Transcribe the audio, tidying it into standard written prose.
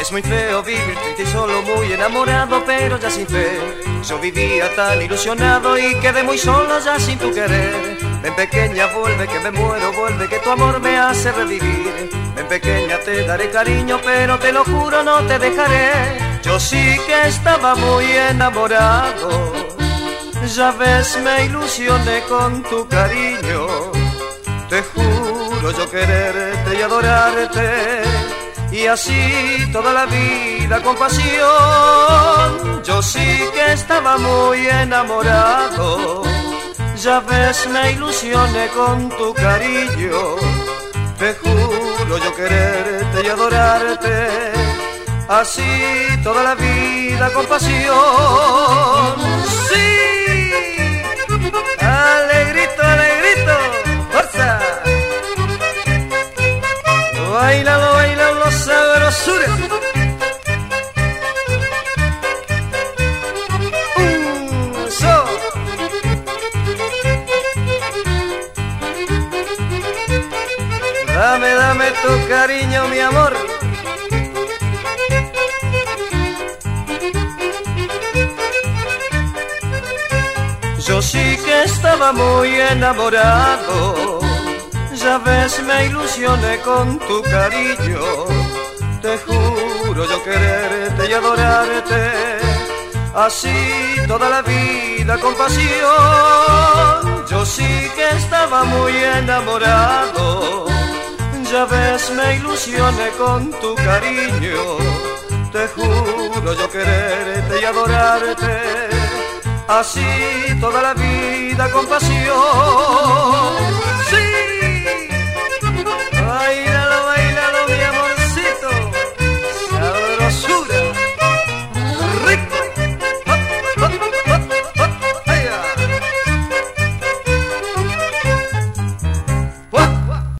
Es muy feo vivir triste y solo, muy enamorado, pero ya sin fe. Yo vivía tan ilusionado y quedé muy solo ya sin tu querer. Ven pequeña, vuelve que me muero, vuelve que tu amor me hace revivir. Ven pequeña, te daré cariño, pero te lo juro no te dejaré. Yo sí que estaba muy enamorado, ya ves me ilusioné con tu cariño. Te juro yo quererte y adorarte, y así toda la vida con pasión. Yo sí que estaba muy enamorado, ya ves me ilusioné con tu cariño. Te juro yo quererte y adorarte, así toda la vida con pasión. Sí, alegrito, alegrito, fuerza. Bailalo, bailalo, sabrosura. So. Dame, dame tu cariño, mi amor. Yo sí que estaba muy enamorado, ya ves me ilusioné con tu cariño. Te juro yo quererte y adorarte, así toda la vida con pasión. Yo sí que estaba muy enamorado, ya ves me ilusioné con tu cariño. Te juro yo quererte y adorarte, así toda la vida con pasión.